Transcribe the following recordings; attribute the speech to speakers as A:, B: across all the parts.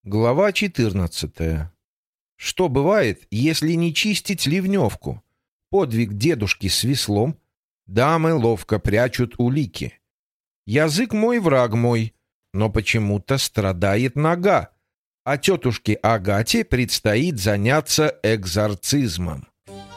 A: Глава 14. Что бывает, если не чистить ливневку? Подвиг дедушки с веслом. Дамы ловко прячут улики. Язык мой, враг мой, но почему-то страдает нога, а тетушке Агате предстоит заняться экзорцизмом.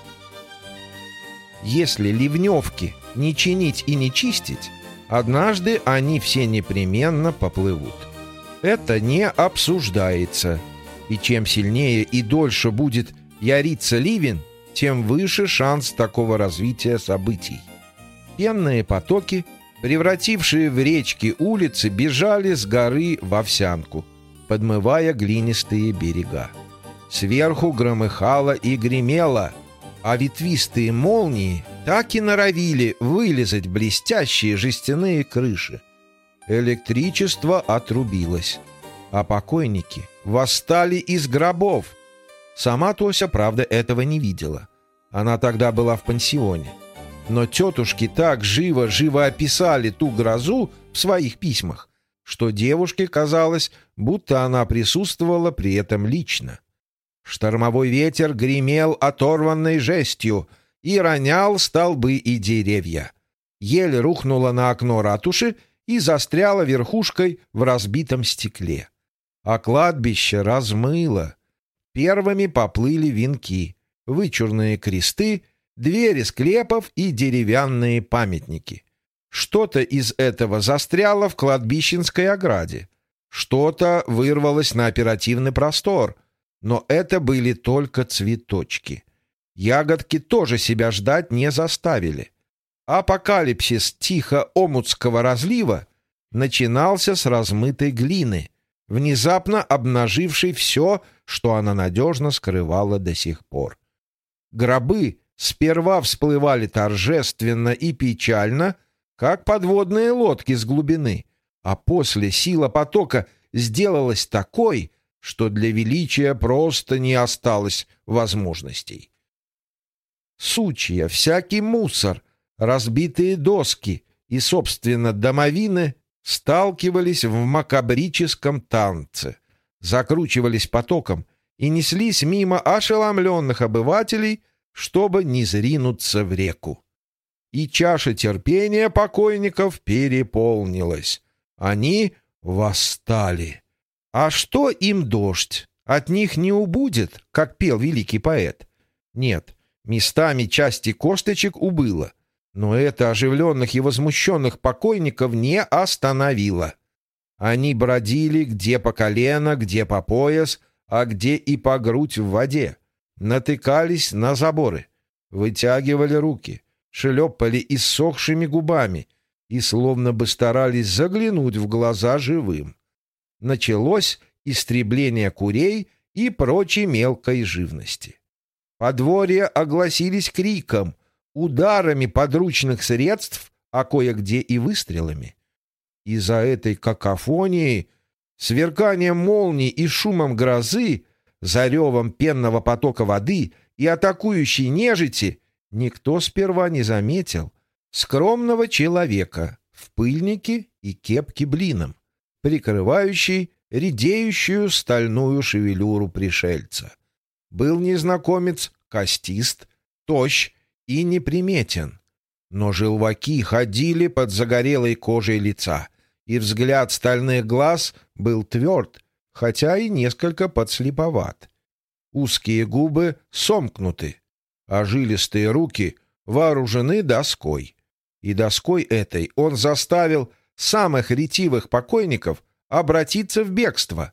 A: Если ливневки не чинить и не чистить, однажды они все непременно поплывут. Это не обсуждается. И чем сильнее и дольше будет яриться ливень, тем выше шанс такого развития событий. Пенные потоки, превратившие в речки улицы, бежали с горы в Овсянку, подмывая глинистые берега. Сверху громыхало и гремело, а ветвистые молнии так и норовили вылизать блестящие жестяные крыши. Электричество отрубилось, а покойники восстали из гробов. Сама Тося, правда, этого не видела. Она тогда была в пансионе. Но тетушки так живо описали ту грозу в своих письмах, что девушке казалось, будто она присутствовала при этом лично. Штормовой ветер гремел оторванной жестью и ронял столбы и деревья. Ель рухнула на окно ратуши и застряла верхушкой в разбитом стекле. А кладбище размыло. Первыми поплыли венки, вычурные кресты, двери склепов и деревянные памятники. Что-то из этого застряло в кладбищенской ограде. Что-то вырвалось на оперативный простор. Но это были только цветочки. Ягодки тоже себя ждать не заставили. Апокалипсис Тихоомутского разлива начинался с размытой глины, внезапно обнажившей все, что она надежно скрывала до сих пор. Гробы сперва всплывали торжественно и печально, как подводные лодки с глубины, а после сила потока сделалась такой, что для величия просто не осталось возможностей. Сучья, всякий мусор, разбитые доски и, собственно, домовины сталкивались в макабрическом танце, закручивались потоком и неслись мимо ошеломленных обывателей, чтобы не зринуться в реку. И чаша терпения покойников переполнилась. Они восстали. А что им дождь? От них не убудет, как пел великий поэт. Нет, местами части косточек убыло. Но это оживленных и возмущенных покойников не остановило. Они бродили где по колено, где по пояс, а где и по грудь в воде. Натыкались на заборы, вытягивали руки, шлепали иссохшими губами и словно бы старались заглянуть в глаза живым. Началось истребление курей и прочей мелкой живности. Подворья огласились криком, ударами подручных средств, а кое-где и выстрелами. Из-за этой какофонии, сверканием молний и шумом грозы, за ревом пенного потока воды и атакующей нежити никто сперва не заметил скромного человека в пыльнике и кепке блином, прикрывающей редеющую стальную шевелюру пришельца. Был незнакомец костист, тощ и неприметен, но желваки ходили под загорелой кожей лица, и взгляд стальных глаз был тверд, хотя и несколько подслеповат. Узкие губы сомкнуты, а жилистые руки вооружены доской. И доской этой он заставил самых ретивых покойников обратиться в бегство.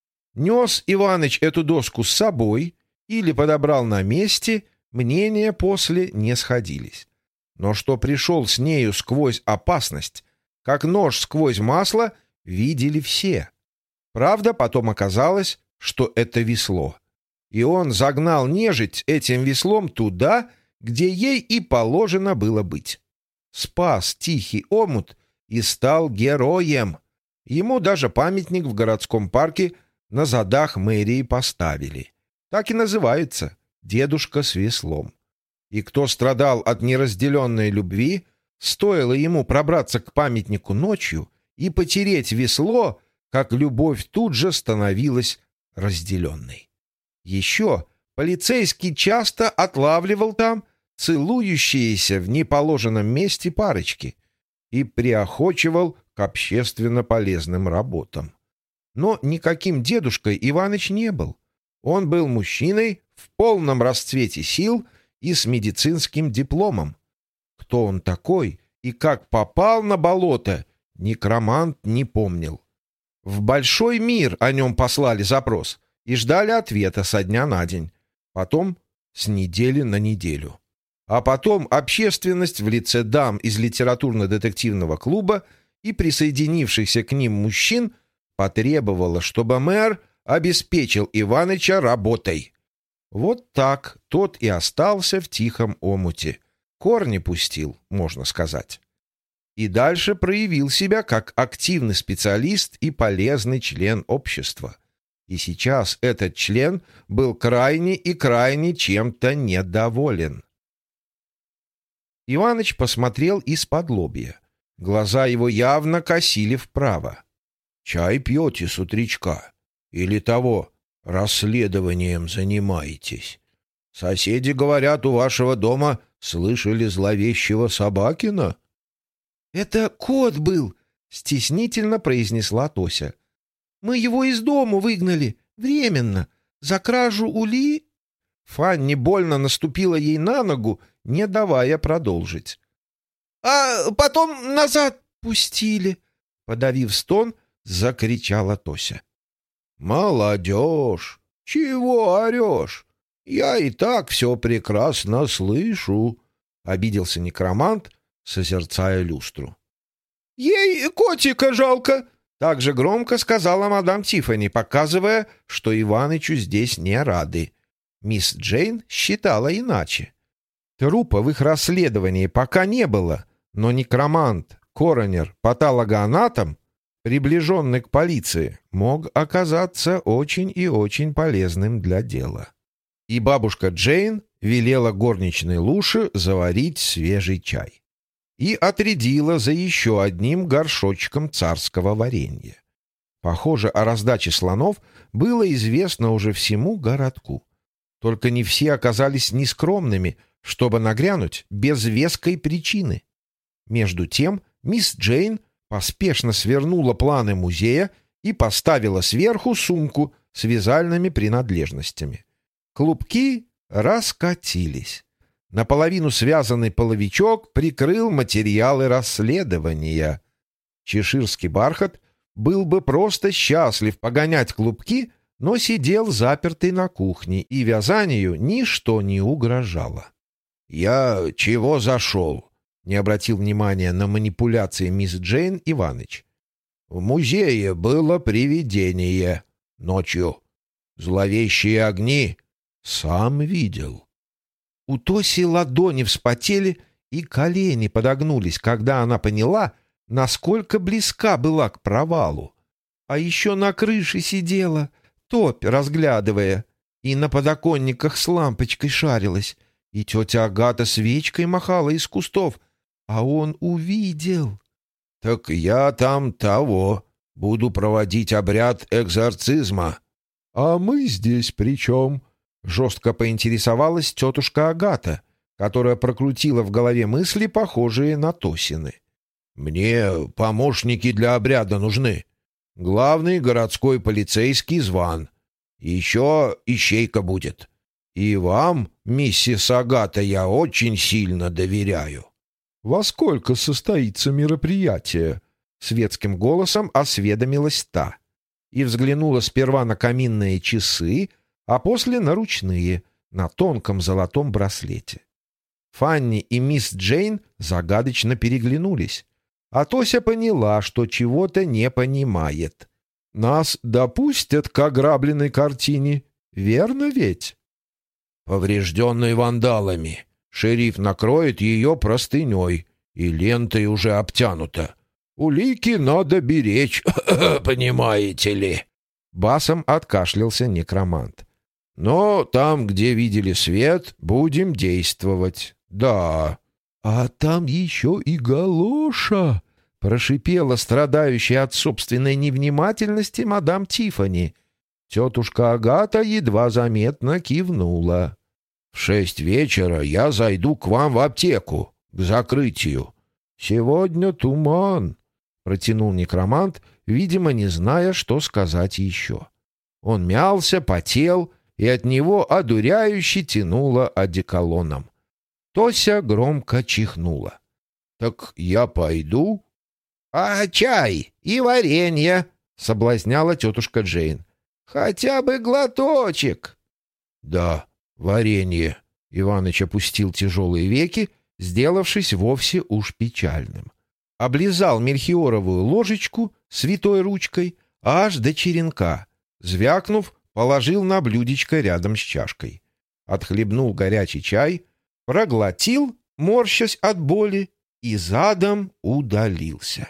A: Нес Иваныч эту доску с собой или подобрал на месте, мнения после не сходились. Но что пришел с нею сквозь опасность, как нож сквозь масло, видели все. Правда, потом оказалось, что это весло. И он загнал нежить этим веслом туда, где ей и положено было быть. Спас Тихий омут и стал героем. Ему даже памятник в городском парке на задах мэрии поставили. Так и называется «Дедушка с веслом». И кто страдал от неразделенной любви, стоило ему пробраться к памятнику ночью и потереть весло, как любовь тут же становилась разделенной. Еще полицейский часто отлавливал там целующиеся в неположенном месте парочки и приохочивал к общественно полезным работам. Но никаким дедушкой Иваныч не был. Он был мужчиной в полном расцвете сил и с медицинским дипломом. Кто он такой и как попал на болото, некромант не помнил. В большой мир о нем послали запрос и ждали ответа со дня на день, потом с недели на неделю. А потом общественность в лице дам из литературно-детективного клуба и присоединившихся к ним мужчин потребовала, чтобы мэр обеспечил Иваныча работой. Вот так тот и остался в тихом омуте. Корни пустил, можно сказать. И дальше проявил себя как активный специалист и полезный член общества. И сейчас этот член был крайне чем-то недоволен. Иваныч посмотрел из-под лобья. Глаза его явно косили вправо. «Чай пьете с утречка? Или того, расследованием занимаетесь? Соседи, говорят, у вашего дома слышали зловещего Собакина?»
B: «Это кот был», — стеснительно произнесла Тося. «Мы его из дому выгнали, временно, за кражу ули...»
A: Фанни больно наступила ей на ногу, не давая продолжить.
B: «А потом назад пустили»,
A: — подавив стон, закричала Тося. «Молодежь! Чего орешь? Я и так все прекрасно слышу», — обиделся некромант, созерцая люстру.
B: «Ей котика жалко»,
A: — так же громко сказала мадам Тиффани, показывая, что Иванычу здесь не рады. Мисс Джейн считала иначе. Трупа в их расследовании пока не было, но некромант, коронер, патологоанатом, приближенный к полиции, мог оказаться очень и очень полезным для дела. И бабушка Джейн велела горничной Луше заварить свежий чай и отрядила за еще одним горшочком царского варенья. Похоже, о раздаче слонов было известно уже всему городку. Только не все оказались нескромными, чтобы нагрянуть без веской причины. Между тем мисс Джейн поспешно свернула планы музея и поставила сверху сумку с вязальными принадлежностями. Клубки раскатились. Наполовину связанный половичок прикрыл материалы расследования. Чеширский бархат был бы просто счастлив погонять клубки, но сидел запертый на кухне, и вязанию ничто не угрожало. «Я чего зашел?» — не обратил внимания на манипуляции мисс Джейн Иваныч. «В музее было привидение ночью. Зловещие огни сам видел». У Тоси ладони вспотели и колени подогнулись, когда она поняла, насколько близка была к провалу. А еще на крыше сидела, топь разглядывая, и на подоконниках с лампочкой шарилась, и тетя Агата свечкой махала из кустов, а он увидел. «Так я там того, буду проводить обряд экзорцизма». «А мы здесь при чем?» — жестко поинтересовалась тетушка Агата, которая прокрутила в голове мысли, похожие на Тосины. «Мне помощники для обряда нужны. Главный городской полицейский зван. Еще ищейка будет. И вам, миссис Агата, я очень сильно доверяю». «Во сколько состоится мероприятие?» — светским голосом осведомилась та. И взглянула сперва на каминные часы, а после на ручные, на тонком золотом браслете. Фанни и мисс Джейн загадочно переглянулись, а Тося поняла, что чего-то не понимает. «Нас допустят к ограбленной картине, верно ведь?» «Поврежденной вандалами. Шериф накроет ее простыней, и лентой уже обтянута. Улики надо беречь, понимаете ли?» Басом откашлялся некромант. «Но там, где видели свет, будем действовать. Да». «А там еще и галоша!» — прошипела страдающая от собственной невнимательности мадам Тиффани. Тетушка Агата едва заметно кивнула. «В 6 вечера я зайду к вам в аптеку, к закрытию. Сегодня туман», — протянул некромант, видимо, не зная, что сказать еще. Он мялся, потел, и от него одуряюще тянуло одеколоном. Тося громко чихнула. «Так я пойду?» «А чай и варенье?» — соблазняла тетушка Джейн. «Хотя бы глоточек». «Да, варенье». Иваныч опустил тяжелые веки, сделавшись вовсе уж печальным. Облизал мельхиоровую ложечку святой ручкой аж до черенка. Звякнув, положил на блюдечко рядом с чашкой. Отхлебнул горячий чай, проглотил, морщась от боли, и задом удалился.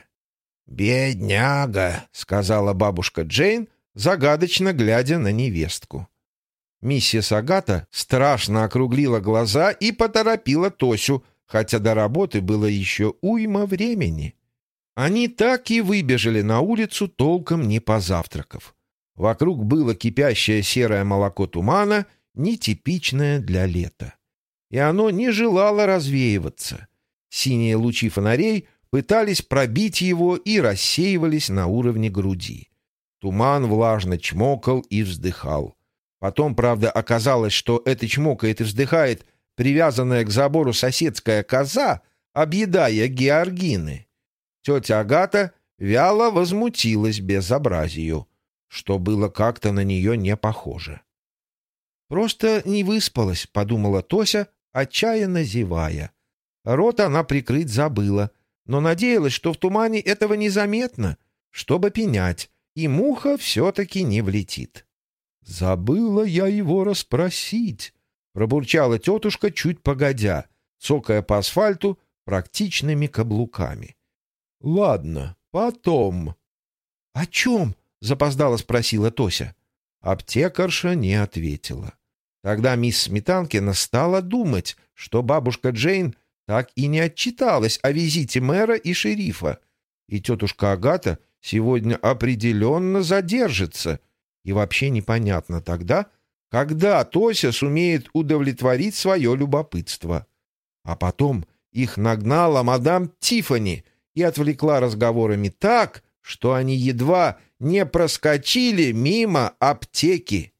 A: «Бедняга», — сказала бабушка Джейн, загадочно глядя на невестку. Миссис Агата страшно округлила глаза и поторопила Тосю, хотя до работы было еще уйма времени. Они так и выбежали на улицу, толком не позавтракав. Вокруг было кипящее серое молоко тумана, нетипичное для лета. И оно не желало развеиваться. Синие лучи фонарей пытались пробить его и рассеивались на уровне груди. Туман влажно чмокал и вздыхал. Потом, правда, оказалось, что это чмокает и вздыхает привязанная к забору соседская коза, объедая георгины. Тетя Агата вяло возмутилась безобразию, что было как-то на нее не похоже. «Просто не выспалась», — подумала Тося, отчаянно зевая. Рот она прикрыть забыла, но надеялась, что в тумане этого незаметно, чтобы пенять, и муха все-таки не влетит. «Забыла я его расспросить», — пробурчала тетушка чуть погодя, цокая по асфальту практичными каблуками. «Ладно, потом». «О чем?» — запоздало спросила Тося. Аптекарша не ответила. Тогда мисс Сметанкина стала думать, что бабушка Джейн так и не отчиталась о визите мэра и шерифа, и тетушка Агата сегодня определенно задержится, и вообще непонятно тогда, когда Тося сумеет удовлетворить свое любопытство. А потом их нагнала мадам Тиффани и отвлекла разговорами так, что они едва не проскочили мимо аптеки.